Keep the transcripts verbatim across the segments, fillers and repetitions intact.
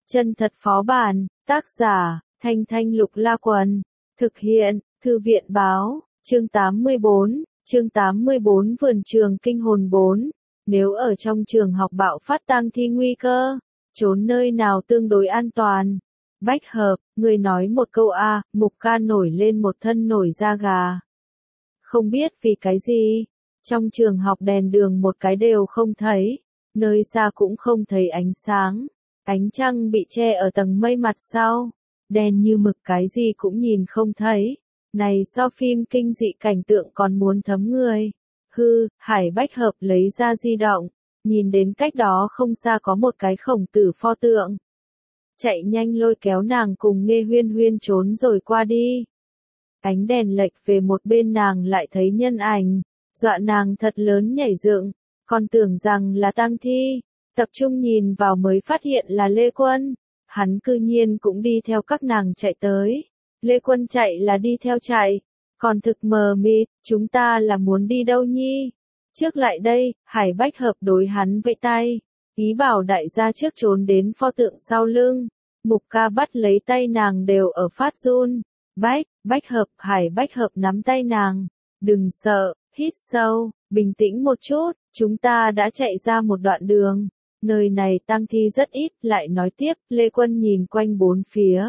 Chân thật phó bản, tác giả, Thanh Thanh Lục La Quần, thực hiện, Thư viện báo, chương tám mươi bốn, chương tám mươi bốn Vườn trường kinh hồn bốn. Nếu ở trong trường học bạo phát tang thi nguy cơ, trốn nơi nào tương đối an toàn? Bách hợp, người nói một câu a, Mục Ca nổi lên một thân nổi da gà. Không biết vì cái gì, trong trường học đèn đường một cái đều không thấy, nơi xa cũng không thấy ánh sáng, ánh trăng bị che ở tầng mây mặt sau, đen như mực cái gì cũng nhìn không thấy. Này so phim kinh dị cảnh tượng còn muốn thấm người. Hư, Hải Bách Hợp lấy ra di động, nhìn đến cách đó không xa có một cái khổng tử pho tượng. Chạy nhanh lôi kéo nàng cùng Nghe Huyên Huyên trốn rồi qua đi. Ánh đèn lệch về một bên nàng lại thấy nhân ảnh, dọa nàng thật lớn nhảy dựng, còn tưởng rằng là tang thi, tập trung nhìn vào mới phát hiện là Lê Quân, hắn cư nhiên cũng đi theo các nàng chạy tới. Lê Quân chạy là đi theo chạy, còn thực mờ mịt, chúng ta là muốn đi đâu nhi? Trước lại đây, Hải Bách Hợp đối hắn vẫy tay, ý bảo đại gia trước trốn đến pho tượng sau lưng. Mục Ca bắt lấy tay nàng đều ở phát run. Bách, Bách Hợp, Hải Bách Hợp nắm tay nàng. Đừng sợ, hít sâu, bình tĩnh một chút, chúng ta đã chạy ra một đoạn đường. Nơi này tang thi rất ít, lại nói tiếp, Lê Quân nhìn quanh bốn phía.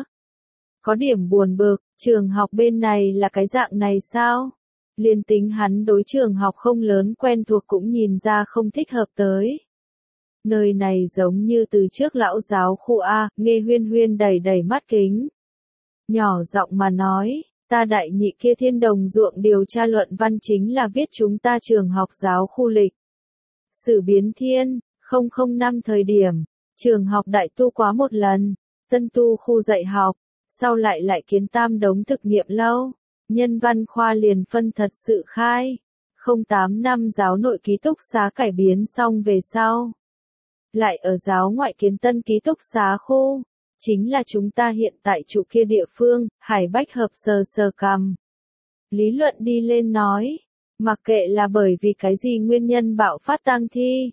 Có điểm buồn bực, trường học bên này là cái dạng này sao? Liên tính hắn đối trường học không lớn quen thuộc cũng nhìn ra không thích hợp tới. Nơi này giống như từ trước lão giáo khu A, Nghe Huyên Huyên đầy đầy mắt kính. Nhỏ giọng mà nói, ta đại nhị kia thiên đồng ruộng điều tra luận văn chính là viết chúng ta trường học giáo khu lịch sử biến thiên, không không năm thời điểm, trường học đại tu quá một lần, tân tu khu dạy học, sau lại lại kiến tam đống thực nghiệm lâu, nhân văn khoa liền phân thật sự khai, không tám năm giáo nội ký túc xá cải biến xong về sau. Lại ở giáo ngoại kiến tân ký túc xá khu, chính là chúng ta hiện tại trụ kia địa phương, Hải Bách Hợp sờ sờ cằm. Lý luận đi lên nói, mặc kệ là bởi vì cái gì nguyên nhân bạo phát tang thi.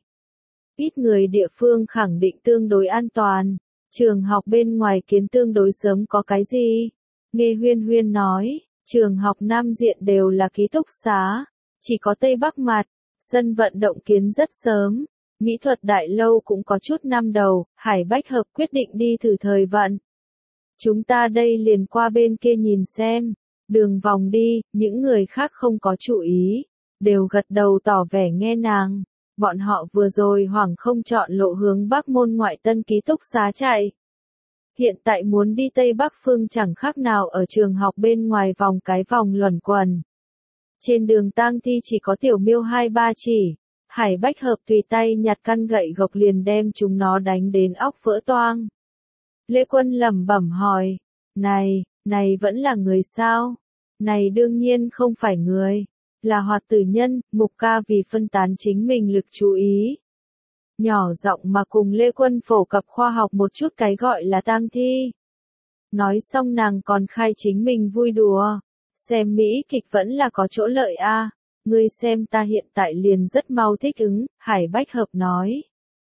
Ít người địa phương khẳng định tương đối an toàn, trường học bên ngoài kiến tương đối sớm có cái gì? Nghe Huyên Huyên nói, trường học Nam Diện đều là ký túc xá, chỉ có Tây Bắc mặt, sân vận động kiến rất sớm. Mỹ thuật đại lâu cũng có chút năm đầu, Hải Bách Hợp quyết định đi thử thời vận. Chúng ta đây liền qua bên kia nhìn xem, đường vòng đi, những người khác không có chú ý, đều gật đầu tỏ vẻ nghe nàng. Bọn họ vừa rồi hoảng không chọn lộ hướng Bắc môn ngoại tân ký túc xá chạy. Hiện tại muốn đi Tây Bắc phương chẳng khác nào ở trường học bên ngoài vòng cái vòng luẩn quẩn. Trên đường tang thi chỉ có tiểu miêu hai ba chỉ. Hải Bách Hợp tùy tay nhặt căn gậy gộc liền đem chúng nó đánh đến óc vỡ toang. Lê Quân lẩm bẩm hỏi, này, này vẫn là người sao? Này đương nhiên không phải người, là hoạt tử nhân. Mục Ca vì phân tán chính mình lực chú ý. Nhỏ giọng mà cùng Lê Quân phổ cập khoa học một chút cái gọi là tang thi. Nói xong nàng còn khai chính mình vui đùa, xem Mỹ kịch vẫn là có chỗ lợi a. Ngươi xem ta hiện tại liền rất mau thích ứng, Hải Bách Hợp nói.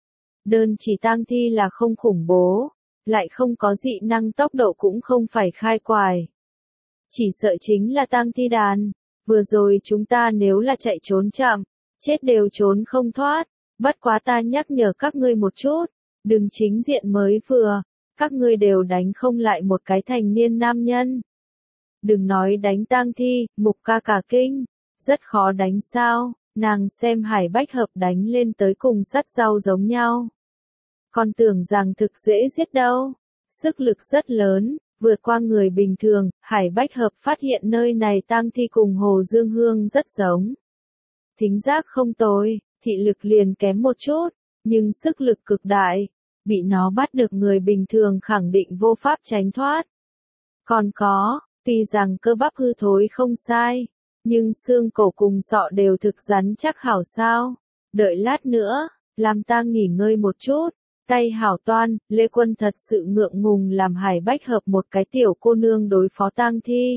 Đơn chỉ tang thi là không khủng bố, lại không có dị năng tốc độ cũng không phải khai quài. Chỉ sợ chính là tang thi đàn, vừa rồi chúng ta nếu là chạy trốn chậm, chết đều trốn không thoát, bất quá ta nhắc nhở các ngươi một chút, đừng chính diện mới vừa, các ngươi đều đánh không lại một cái thành niên nam nhân. Đừng nói đánh tang thi, Mục Ca cả kinh. Rất khó đánh sao, nàng xem Hải Bách Hợp đánh lên tới cùng sắt rau giống nhau. Còn tưởng rằng thực dễ giết đâu, sức lực rất lớn, vượt qua người bình thường. Hải Bách Hợp phát hiện nơi này tang thi cùng Hồ Dương Hương rất giống. Thính giác không tồi, thị lực liền kém một chút, nhưng sức lực cực đại, bị nó bắt được người bình thường khẳng định vô pháp tránh thoát. Còn có, tuy rằng cơ bắp hư thối không sai, nhưng xương cổ cùng sọ đều thực rắn chắc hảo sao. Đợi lát nữa, làm ta nghỉ ngơi một chút. Tay hảo toan, Lê Quân thật sự ngượng ngùng làm Hải Bách Hợp một cái tiểu cô nương đối phó tang thi.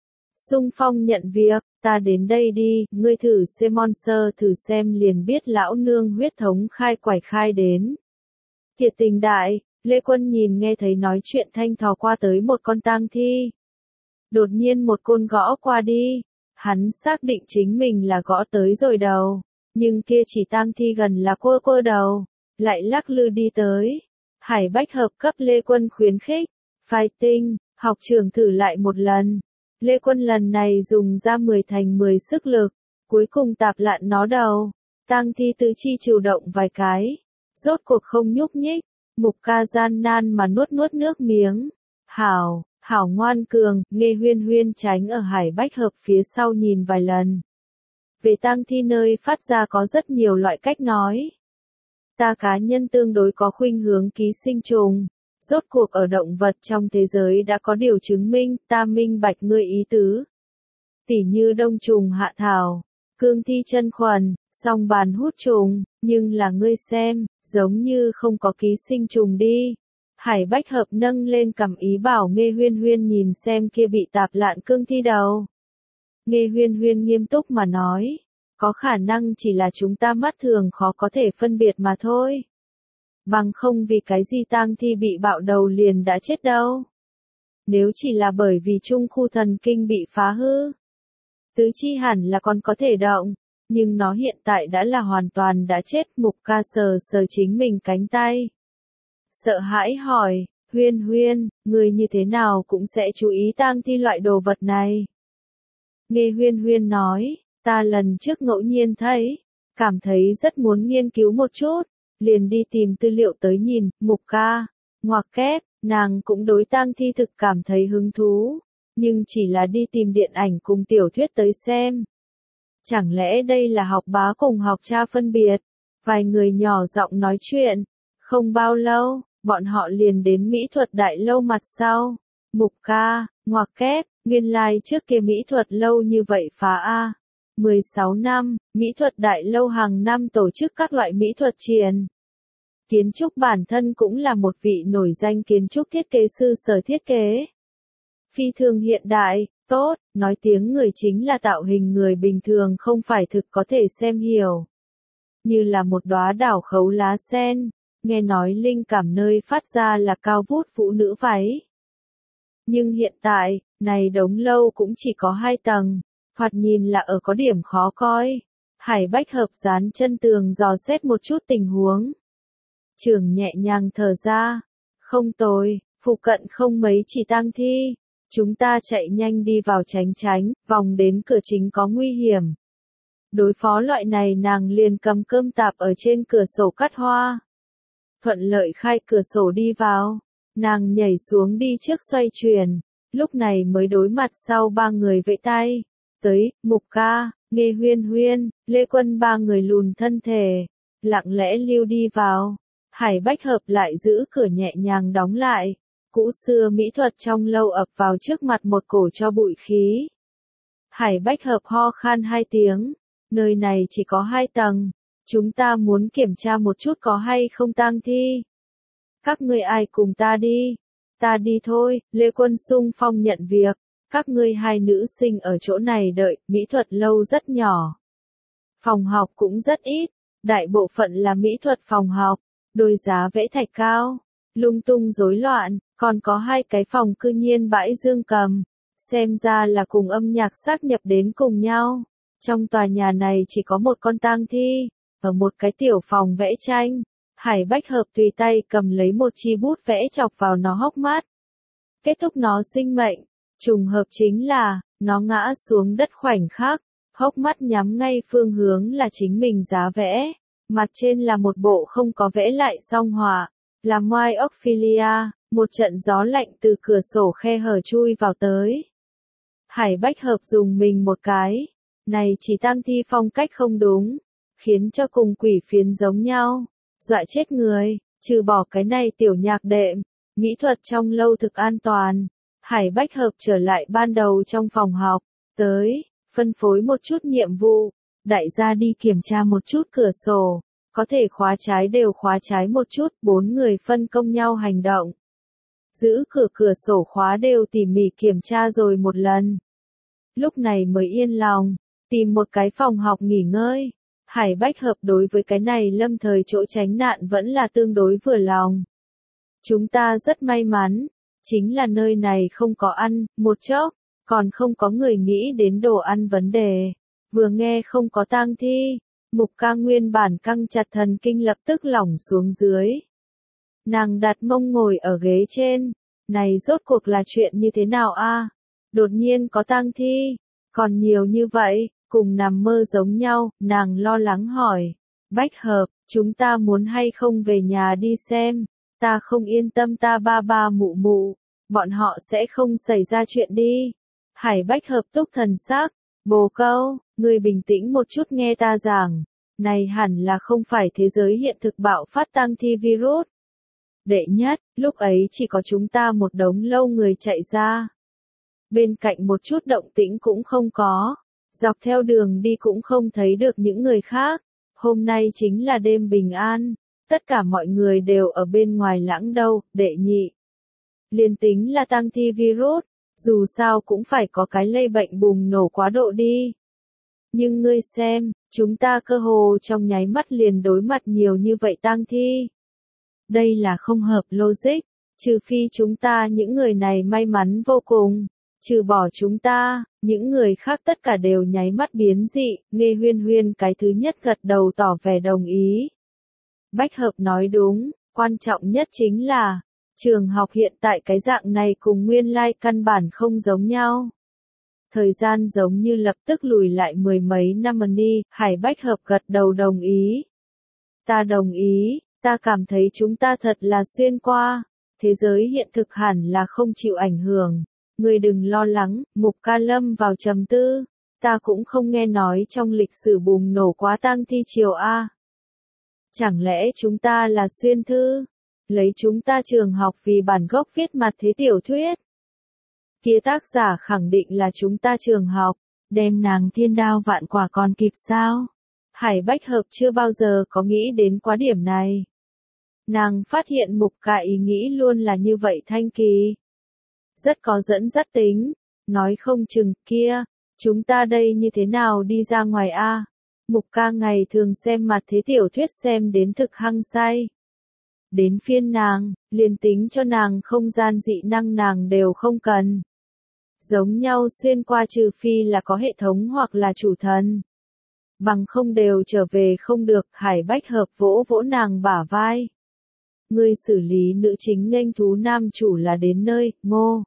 Xung phong nhận việc, ta đến đây đi, ngươi thử xem monster thử xem liền biết lão nương huyết thống khai quải khai đến. Thiệt tình đại, Lê Quân nhìn nghe thấy nói chuyện thanh thò qua tới một con tang thi. Đột nhiên một côn gõ qua đi. Hắn xác định chính mình là gõ tới rồi đầu. Nhưng kia chỉ tang thi gần là quơ quơ đầu. Lại lắc lư đi tới. Hải Bách Hợp cấp Lê Quân khuyến khích. Fighting, học trưởng thử lại một lần. Lê Quân lần này dùng ra mười thành mười sức lực. Cuối cùng tạp lạn nó đầu. Tang thi tứ chi chịu động vài cái. Rốt cuộc không nhúc nhích. Mục Ca gian nan mà nuốt nuốt nước miếng. Hảo, hảo ngoan cường, Nghe Huyên Huyên tránh ở Hải Bách Hợp phía sau nhìn vài lần. Về tang thi nơi phát ra có rất nhiều loại cách nói. Ta cá nhân tương đối có khuynh hướng ký sinh trùng. Rốt cuộc ở động vật trong thế giới đã có điều chứng minh, ta minh bạch ngươi ý tứ. Tỉ như đông trùng hạ thảo, cương thi chân khuẩn, song bàn hút trùng, nhưng là ngươi xem, giống như không có ký sinh trùng đi. Hải Bách Hợp nâng lên cằm ý bảo Nghe Huyên Huyên nhìn xem kia bị tạp lạn cương thi đầu. Nghe Huyên Huyên nghiêm túc mà nói, có khả năng chỉ là chúng ta mắt thường khó có thể phân biệt mà thôi. Bằng không vì cái gì tang thi bị bạo đầu liền đã chết đâu. Nếu chỉ là bởi vì trung khu thần kinh bị phá hư, tứ chi hẳn là còn có thể động, nhưng nó hiện tại đã là hoàn toàn đã chết. Mục Ca sờ sờ chính mình cánh tay. Sợ hãi hỏi, Huyên Huyên, người như thế nào cũng sẽ chú ý tang thi loại đồ vật này. Nghe Huyên Huyên nói, ta lần trước ngẫu nhiên thấy, cảm thấy rất muốn nghiên cứu một chút, liền đi tìm tư liệu tới nhìn. Mục Ca, ngoặc kép, nàng cũng đối tang thi thực cảm thấy hứng thú, nhưng chỉ là đi tìm điện ảnh cùng tiểu thuyết tới xem. Chẳng lẽ đây là học bá cùng học cha phân biệt? Vài người nhỏ giọng nói chuyện, không bao lâu, bọn họ liền đến mỹ thuật đại lâu mặt sau. Mục Ca, ngoặc kép, nguyên lai like trước kia mỹ thuật lâu như vậy phá a. mười sáu năm, mỹ thuật đại lâu hàng năm tổ chức các loại mỹ thuật triển. Kiến trúc bản thân cũng là một vị nổi danh kiến trúc thiết kế sư sở thiết kế. Phi thường hiện đại, tốt, nói tiếng người chính là tạo hình người bình thường không phải thực có thể xem hiểu. Như là một đóa đảo khấu lá sen, nghe nói linh cảm nơi phát ra là cao vút phụ nữ váy. Nhưng hiện tại, này đống lâu cũng chỉ có hai tầng, thoạt nhìn là ở có điểm khó coi. Hải Bách Hợp dán chân tường dò xét một chút tình huống. Trưởng nhẹ nhàng thở ra, không tồi, phụ cận không mấy chỉ tang thi. Chúng ta chạy nhanh đi vào tránh tránh, vòng đến cửa chính có nguy hiểm. Đối phó loại này nàng liền cầm cơm tạp ở trên cửa sổ cắt hoa. Thuận lợi khai cửa sổ đi vào, nàng nhảy xuống đi trước xoay chuyển, lúc này mới đối mặt sau ba người vẫy tay. Tới, Mục Ca, Nghe Huyên Huyên, Lê Quân ba người lùn thân thể, lặng lẽ lưu đi vào. Hải Bách Hợp lại giữ cửa nhẹ nhàng đóng lại. Cũ xưa mỹ thuật trong lâu ập vào trước mặt một cổ cho bụi khí. Hải Bách Hợp ho khan hai tiếng, nơi này chỉ có hai tầng, chúng ta muốn kiểm tra một chút có hay không tang thi. Các ngươi ai cùng ta đi? Ta đi thôi, Lê Quân xung phong nhận việc, các ngươi hai nữ sinh ở chỗ này đợi, mỹ thuật lâu rất nhỏ. Phòng học cũng rất ít, đại bộ phận là mỹ thuật phòng học, đôi giá vẽ thạch cao, lung tung rối loạn. Còn có hai cái phòng cư nhiên bãi dương cầm, xem ra là cùng âm nhạc sáp nhập đến cùng nhau. Trong tòa nhà này chỉ có một con tang thi, ở một cái tiểu phòng vẽ tranh. Hải Bách Hợp tùy tay cầm lấy một chi bút vẽ chọc vào nó hốc mắt. Kết thúc nó sinh mệnh, trùng hợp chính là, nó ngã xuống đất khoảnh khắc, hốc mắt nhắm ngay phương hướng là chính mình giá vẽ. Mặt trên là một bộ không có vẽ lại song họa, là Moai Ophelia. Một trận gió lạnh từ cửa sổ khe hở chui vào tới. Hải Bách Hợp dùng mình một cái. Này chỉ tang thi phong cách không đúng. Khiến cho cùng quỷ phiến giống nhau. Dọa chết người. Trừ bỏ cái này tiểu nhạc đệm. Mỹ thuật trong lâu thực an toàn. Hải Bách Hợp trở lại ban đầu trong phòng học. Tới, phân phối một chút nhiệm vụ. Đại gia đi kiểm tra một chút cửa sổ. Có thể khóa trái đều khóa trái một chút. Bốn người phân công nhau hành động. Giữ cửa cửa sổ khóa đều tỉ mỉ kiểm tra rồi một lần. Lúc này mới yên lòng, tìm một cái phòng học nghỉ ngơi. Hải Bách Hợp đối với cái này lâm thời chỗ tránh nạn vẫn là tương đối vừa lòng. Chúng ta rất may mắn, chính là nơi này không có ăn, một chốc, còn không có người nghĩ đến đồ ăn vấn đề. Vừa nghe không có tang thi, Mục Ca nguyên bản căng chặt thần kinh lập tức lỏng xuống dưới. Nàng đặt mông ngồi ở ghế trên, này rốt cuộc là chuyện như thế nào a? Đột nhiên có tang thi, còn nhiều như vậy, cùng nằm mơ giống nhau, nàng lo lắng hỏi. Bách Hợp, chúng ta muốn hay không về nhà đi xem, ta không yên tâm ta ba ba mụ mụ, bọn họ sẽ không xảy ra chuyện đi. Hải Bách Hợp túc thần sắc, Bồ Câu, ngươi bình tĩnh một chút nghe ta giảng, này hẳn là không phải thế giới hiện thực bạo phát tang thi virus. Đệ nhất, lúc ấy chỉ có chúng ta một đống lâu người chạy ra. Bên cạnh một chút động tĩnh cũng không có, dọc theo đường đi cũng không thấy được những người khác. Hôm nay chính là đêm bình an, tất cả mọi người đều ở bên ngoài lãng đâu. Đệ nhị, liên tính là tang thi virus, dù sao cũng phải có cái lây bệnh bùng nổ quá độ đi. Nhưng ngươi xem, chúng ta cơ hồ trong nháy mắt liền đối mặt nhiều như vậy tang thi. Đây là không hợp logic, trừ phi chúng ta những người này may mắn vô cùng, trừ bỏ chúng ta, những người khác tất cả đều nháy mắt biến dị. Nghe Huyên Huyên cái thứ nhất gật đầu tỏ vẻ đồng ý. Bách Hợp nói đúng, quan trọng nhất chính là, trường học hiện tại cái dạng này cùng nguyên lai căn bản không giống nhau. Thời gian giống như lập tức lùi lại mười mấy năm đi. Hải Bách Hợp gật đầu đồng ý. Ta đồng ý, ta cảm thấy chúng ta thật là xuyên qua, thế giới hiện thực hẳn là không chịu ảnh hưởng. Ngươi đừng lo lắng, Mục Ca lâm vào trầm tư, ta cũng không nghe nói trong lịch sử bùng nổ quá tang thi triều a. Chẳng lẽ chúng ta là xuyên thư, lấy chúng ta trường học vì bản gốc viết mặt thế tiểu thuyết? Kia tác giả khẳng định là chúng ta trường học, đem nàng thiên đao vạn quả còn kịp sao? Hải Bách Hợp chưa bao giờ có nghĩ đến quá điểm này. Nàng phát hiện Mục Ca ý nghĩ luôn là như vậy thanh kỳ. Rất có dẫn dắt tính, nói không chừng, kia, chúng ta đây như thế nào đi ra ngoài a? Mục Ca ngày thường xem mặt thế tiểu thuyết xem đến thực hăng say. Đến phiên nàng, liền tính cho nàng không gian dị năng nàng đều không cần. Giống nhau xuyên qua trừ phi là có hệ thống hoặc là chủ thần. Bằng không đều trở về không được. Hải Bách Hợp vỗ vỗ nàng bả vai. Ngươi xử lý nữ chính nghênh thú nam chủ là đến nơi, Ngô.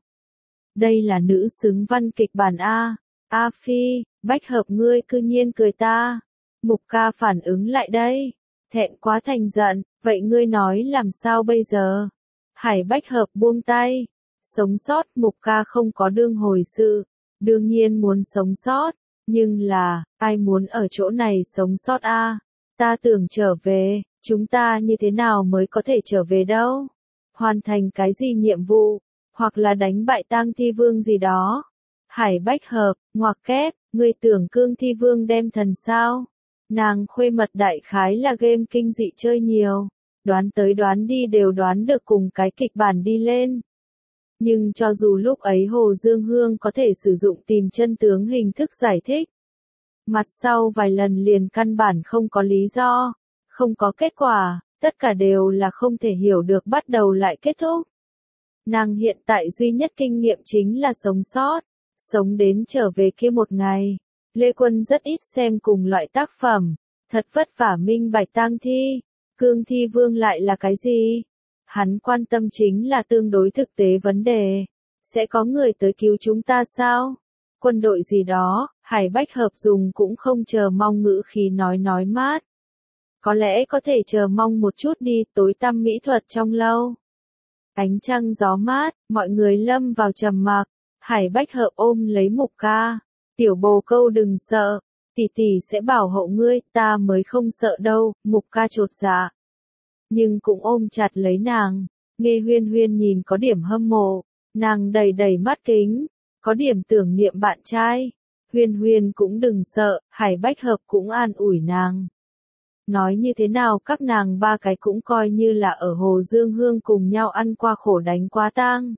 Đây là nữ xứng văn kịch bản A. A Phi, Bách Hợp ngươi cư nhiên cười ta. Mục Ca phản ứng lại đây. Thẹn quá thành giận, vậy ngươi nói làm sao bây giờ? Hải Bách Hợp buông tay. Sống sót, Mục Ca không có đương hồi sự. Đương nhiên muốn sống sót. Nhưng là, ai muốn ở chỗ này sống sót a? Ta tưởng trở về, chúng ta như thế nào mới có thể trở về đâu? Hoàn thành cái gì nhiệm vụ? Hoặc là đánh bại tang thi vương gì đó? Hải Bách Hợp, ngoặc kép, ngươi tưởng cương thi vương đem thần sao? Nàng khuê mật đại khái là game kinh dị chơi nhiều. Đoán tới đoán đi đều đoán được cùng cái kịch bản đi lên. Nhưng cho dù lúc ấy Hồ Dương Hương có thể sử dụng tìm chân tướng hình thức giải thích. Mặt sau vài lần liền căn bản không có lý do, không có kết quả, tất cả đều là không thể hiểu được bắt đầu lại kết thúc. Nàng hiện tại duy nhất kinh nghiệm chính là sống sót, sống đến trở về kia một ngày. Lê Quân rất ít xem cùng loại tác phẩm, thật vất vả minh bạch tang thi, cương thi vương lại là cái gì? Hắn quan tâm chính là tương đối thực tế vấn đề. Sẽ có người tới cứu chúng ta sao? Quân đội gì đó, Hải Bách Hợp dùng cũng không chờ mong ngữ khí nói nói mát. Có lẽ có thể chờ mong một chút đi, tối tăm mỹ thuật trong lâu. Ánh trăng gió mát, mọi người lâm vào trầm mặc. Hải Bách Hợp ôm lấy Mục Ca. Tiểu Bồ Câu đừng sợ, tỷ tỷ sẽ bảo hộ ngươi, ta mới không sợ đâu. Mục Ca chột dạ. Nhưng cũng ôm chặt lấy nàng. Nghe Huyên Huyên nhìn có điểm hâm mộ, nàng đầy đầy mắt kính, có điểm tưởng niệm bạn trai. Huyên Huyên cũng đừng sợ, Hải Bách Hợp cũng an ủi nàng. Nói như thế nào các nàng ba cái cũng coi như là ở Hồ Dương Hương cùng nhau ăn qua khổ đánh quá tang.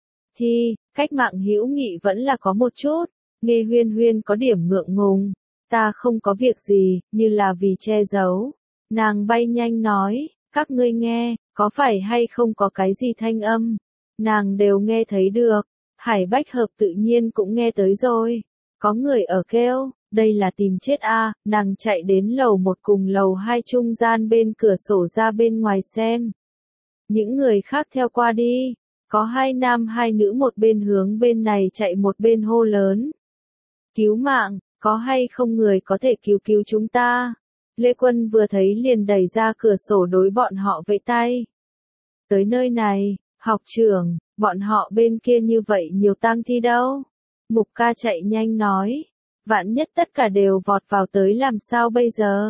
Thì, cách mạng hữu nghị vẫn là có một chút. Nghe Huyên Huyên có điểm ngượng ngùng. Ta không có việc gì, như là vì che giấu. Nàng bay nhanh nói, các ngươi nghe, Có phải hay không có cái gì thanh âm? Nàng đều nghe thấy được. Hải Bách Hợp tự nhiên cũng nghe tới rồi. Có người ở kêu, đây là tìm chết a. Nàng chạy đến lầu một cùng lầu hai trung gian bên cửa sổ ra bên ngoài xem. Những người khác theo qua đi. Có hai nam hai nữ một bên hướng bên này chạy một bên hô lớn. Cứu mạng, có hay không người có thể cứu cứu chúng ta? Lê Quân vừa thấy liền đẩy ra cửa sổ đối bọn họ vẫy tay. Tới nơi này, học trưởng, bọn họ bên kia như vậy nhiều tang thi đâu? Mục ca chạy nhanh nói. Vạn nhất tất cả đều vọt vào tới làm sao bây giờ?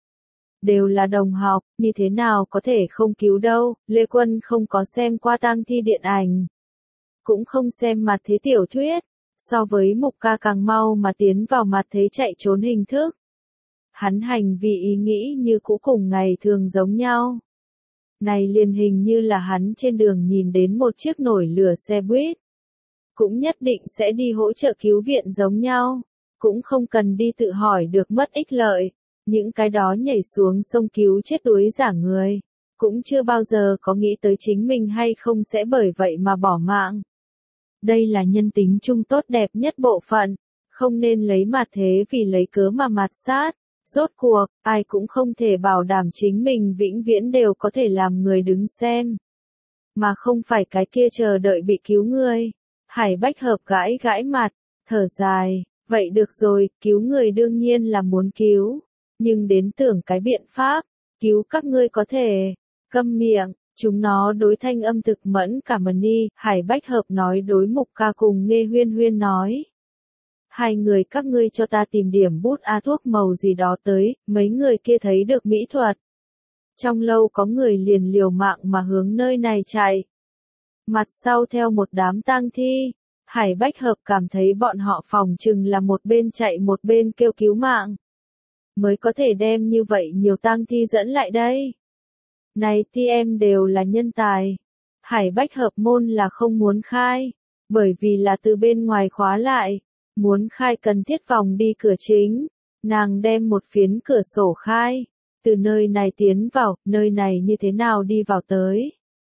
Đều là đồng học, như thế nào có thể không cứu đâu, Lê Quân không có xem qua tang thi điện ảnh. Cũng không xem mặt thế tiểu thuyết, so với mục ca càng mau mà tiến vào mặt thế chạy trốn hình thức. Hắn hành vì ý nghĩ như cũ cùng ngày thường giống nhau. Này liền hình như là hắn trên đường nhìn đến một chiếc nổi lửa xe buýt. Cũng nhất định sẽ đi hỗ trợ cứu viện giống nhau. Cũng không cần đi tự hỏi được mất ích lợi. Những cái đó nhảy xuống sông cứu chết đuối giả người. Cũng chưa bao giờ có nghĩ tới chính mình hay không sẽ bởi vậy mà bỏ mạng. Đây là nhân tính chung tốt đẹp nhất bộ phận. Không nên lấy mặt thế vì lấy cớ mà mạt sát. Rốt cuộc, ai cũng không thể bảo đảm chính mình vĩnh viễn đều có thể làm người đứng xem. Mà không phải cái kia chờ đợi bị cứu người. Hải Bách Hợp gãi gãi mặt, thở dài, vậy được rồi, cứu người đương nhiên là muốn cứu. Nhưng đến tưởng cái biện pháp, cứu các ngươi có thể, câm miệng, chúng nó đối thanh âm thực mẫn cả mần đi, Hải Bách Hợp nói đối Mục ca cùng Nghe Huyên Huyên nói. Hai người các ngươi cho ta tìm điểm bút a thuốc màu gì đó tới, mấy người kia thấy được mỹ thuật. Trong lâu có người liền liều mạng mà hướng nơi này chạy. Mặt sau theo một đám tang thi, Hải Bách Hợp cảm thấy bọn họ phòng chừng là một bên chạy một bên kêu cứu mạng. Mới có thể đem như vậy nhiều tang thi dẫn lại đây. Này ti em đều là nhân tài. Hải Bách Hợp môn là không muốn khai, bởi vì là từ bên ngoài khóa lại. Muốn khai cần thiết vòng đi cửa chính, nàng đem một phiến cửa sổ khai, từ nơi này tiến vào, nơi này như thế nào đi vào tới.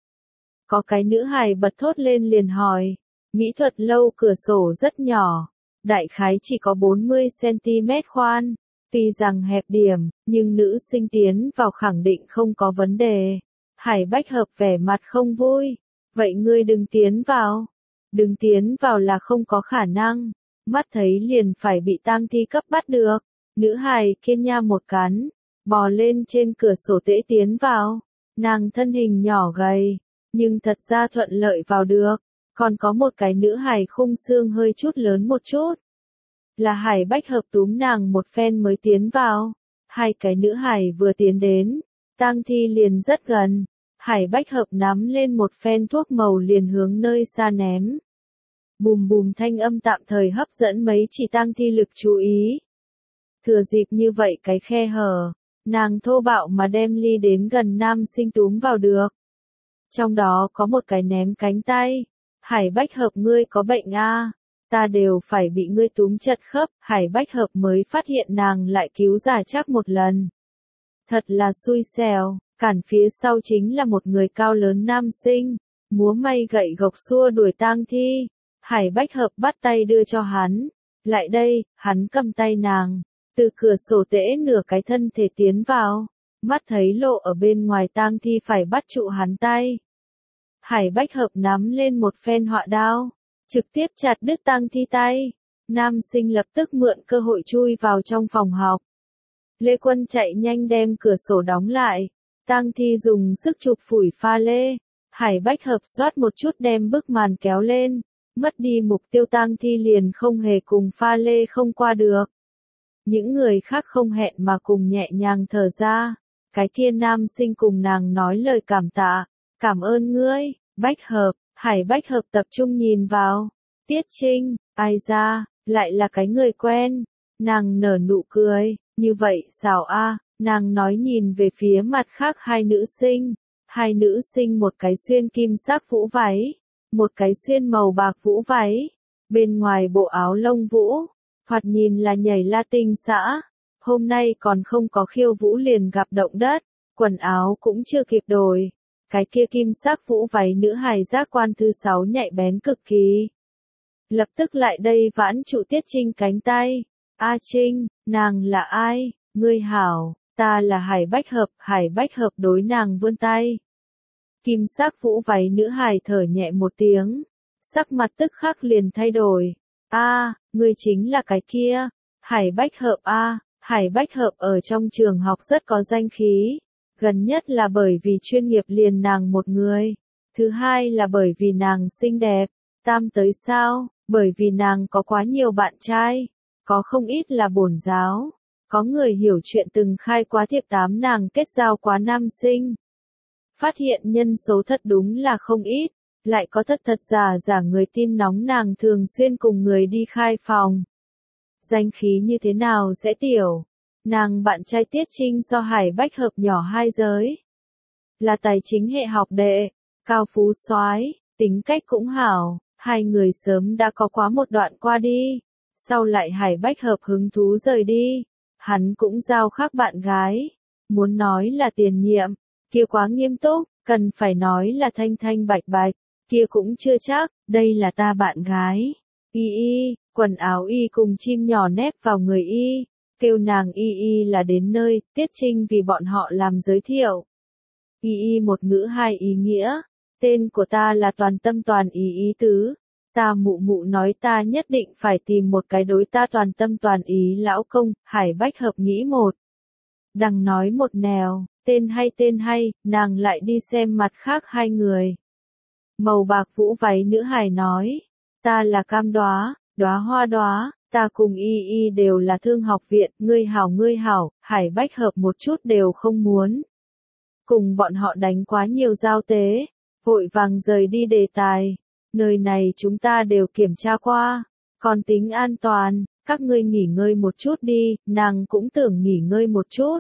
Có cái nữ hài bật thốt lên liền hỏi, mỹ thuật lâu cửa sổ rất nhỏ, đại khái chỉ có bốn mươi xăng ti mét khoan, tuy rằng hẹp điểm, nhưng nữ sinh tiến vào khẳng định không có vấn đề. Hải Bách Hợp vẻ mặt không vui, vậy ngươi đừng tiến vào, đừng tiến vào là không có khả năng. Mắt thấy liền phải bị tang thi cấp bắt được, nữ hài kia nha một cắn, bò lên trên cửa sổ tễ tiến vào, nàng thân hình nhỏ gầy, nhưng thật ra thuận lợi vào được, còn có một cái nữ hài khung xương hơi chút lớn một chút. Là Hải Bách Hợp túm nàng một phen mới tiến vào, hai cái nữ hài vừa tiến đến, tang thi liền rất gần, Hải Bách Hợp nắm lên một phen thuốc màu liền hướng nơi xa ném. Bùm bùm thanh âm tạm thời hấp dẫn mấy chỉ tang thi lực chú ý. Thừa dịp như vậy cái khe hở, nàng thô bạo mà đem ly đến gần nam sinh túm vào được. Trong đó có một cái ném cánh tay. Hải Bách Hợp ngươi có bệnh a? Ta đều phải bị ngươi túm chật khớp. Hải Bách Hợp mới phát hiện nàng lại cứu giả chắc một lần. Thật là xui xẻo, cản phía sau chính là một người cao lớn nam sinh, múa may gậy gộc xua đuổi tang thi. Hải Bách Hợp bắt tay đưa cho hắn. Lại đây, hắn cầm tay nàng. Từ cửa sổ tễ nửa cái thân thể tiến vào. Mắt thấy lộ ở bên ngoài tang thi phải bắt trụ hắn tay. Hải Bách Hợp nắm lên một phen họa đao. Trực tiếp chặt đứt tang thi tay. Nam sinh lập tức mượn cơ hội chui vào trong phòng học. Lê Quân chạy nhanh đem cửa sổ đóng lại. Tang thi dùng sức chụp phủi pha lê. Hải Bách Hợp xoát một chút đem bức màn kéo lên. Mất đi mục tiêu tang thi liền không hề cùng pha lê không qua được. Những người khác không hẹn mà cùng nhẹ nhàng thở ra. Cái kia nam sinh cùng nàng nói lời cảm tạ. Cảm ơn ngươi, Bách Hợp. Hải Bách Hợp tập trung nhìn vào. Tiết Trinh, ai ra, lại là cái người quen. Nàng nở nụ cười, như vậy xảo a. Nàng nói nhìn về phía mặt khác hai nữ sinh. Hai nữ sinh một cái xuyên kim sắc vũ váy. Một cái xuyên màu bạc vũ váy, bên ngoài bộ áo lông vũ, thoạt nhìn là nhảy Latin xã. Hôm nay còn không có khiêu vũ liền gặp động đất, quần áo cũng chưa kịp đổi. Cái kia kim sắc vũ váy nữ hài giác quan thứ sáu nhạy bén cực kỳ. Lập tức lại đây vãn trụ Tiết Trinh cánh tay. A Trinh, nàng là ai? Ngươi hảo, ta là Hải Bách Hợp. Hải Bách Hợp đối nàng vươn tay. Kim sắc vũ váy nữ hài thở nhẹ một tiếng. Sắc mặt tức khắc liền thay đổi. A, ngươi chính là cái kia. Hải Bách Hợp a, Hải Bách Hợp ở trong trường học rất có danh khí. Gần nhất là bởi vì chuyên nghiệp liền nàng một người. Thứ hai là bởi vì nàng xinh đẹp. Tam tới sao? Bởi vì nàng có quá nhiều bạn trai. Có không ít là bổn giáo. Có người hiểu chuyện từng khai quá thiệp tám nàng kết giao quá nam sinh. Phát hiện nhân số thật đúng là không ít. Lại có thật thật giả giả người tin nóng nàng thường xuyên cùng người đi khai phòng. Danh khí như thế nào sẽ tiểu? Nàng bạn trai Tiết Trinh so Hải Bách Hợp nhỏ hai giới. Là tài chính hệ học đệ, cao phú soái, tính cách cũng hảo, hai người sớm đã có quá một đoạn qua đi. Sau lại Hải Bách Hợp hứng thú rời đi, hắn cũng giao khác bạn gái. Muốn nói là tiền nhiệm, kia quá nghiêm túc, cần phải nói là thanh thanh bạch bạch, kia cũng chưa chắc, đây là ta bạn gái. Y y, quần áo y cùng chim nhỏ nép vào người y. Kêu nàng y y là đến nơi, Tiết Trinh vì bọn họ làm giới thiệu. Y y một ngữ hai ý nghĩa, tên của ta là toàn tâm toàn ý ý tứ. Ta mụ mụ nói ta nhất định phải tìm một cái đối ta toàn tâm toàn ý lão công. Hải Bách Hợp nghĩ một đằng nói một nẻo, tên hay tên hay, nàng lại đi xem mặt khác hai người. Màu bạc vũ váy nữ hài nói, ta là Cam Đóa, Đóa Hoa Đóa. Ta cùng y y đều là thương học viện, ngươi hảo ngươi hảo. Hải Bách Hợp một chút đều không muốn. Cùng bọn họ đánh quá nhiều giao tế, vội vàng rời đi đề tài. Nơi này chúng ta đều kiểm tra qua, còn tính an toàn, các ngươi nghỉ ngơi một chút đi, nàng cũng tưởng nghỉ ngơi một chút.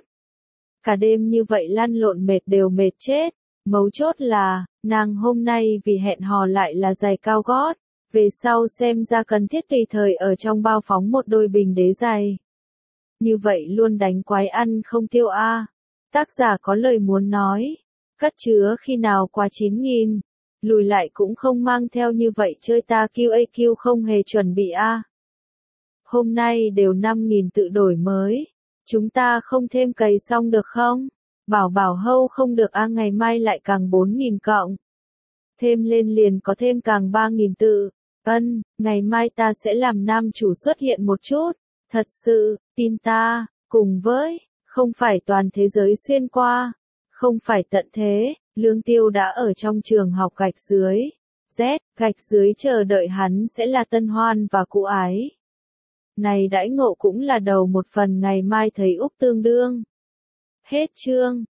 Cả đêm như vậy lăn lộn mệt đều mệt chết, mấu chốt là, nàng hôm nay vì hẹn hò lại là giày cao gót. Về sau xem ra cần thiết tùy thời ở trong bao phóng một đôi bình đế giày. Như vậy luôn đánh quái ăn không tiêu a. À. Tác giả có lời muốn nói. Cất chứa khi nào qua chín nghìn. Lùi lại cũng không mang theo như vậy chơi ta quy a quy không hề chuẩn bị a. À. Hôm nay đều năm nghìn tự đổi mới. Chúng ta không thêm cày xong được không? Bảo bảo hâu không được a à, ngày mai lại càng bốn nghìn cộng. Thêm lên liền có thêm càng ba nghìn tự. Ân, ngày mai ta sẽ làm nam chủ xuất hiện một chút. Thật sự, tin ta, cùng với, không phải toàn thế giới xuyên qua. Không phải tận thế, Lương Tiêu đã ở trong trường học gạch dưới. Z, gạch dưới chờ đợi hắn sẽ là tân hoan và cũ ái. Này đãi ngộ cũng là đầu một phần ngày mai thấy Úc tương đương. Hết chương.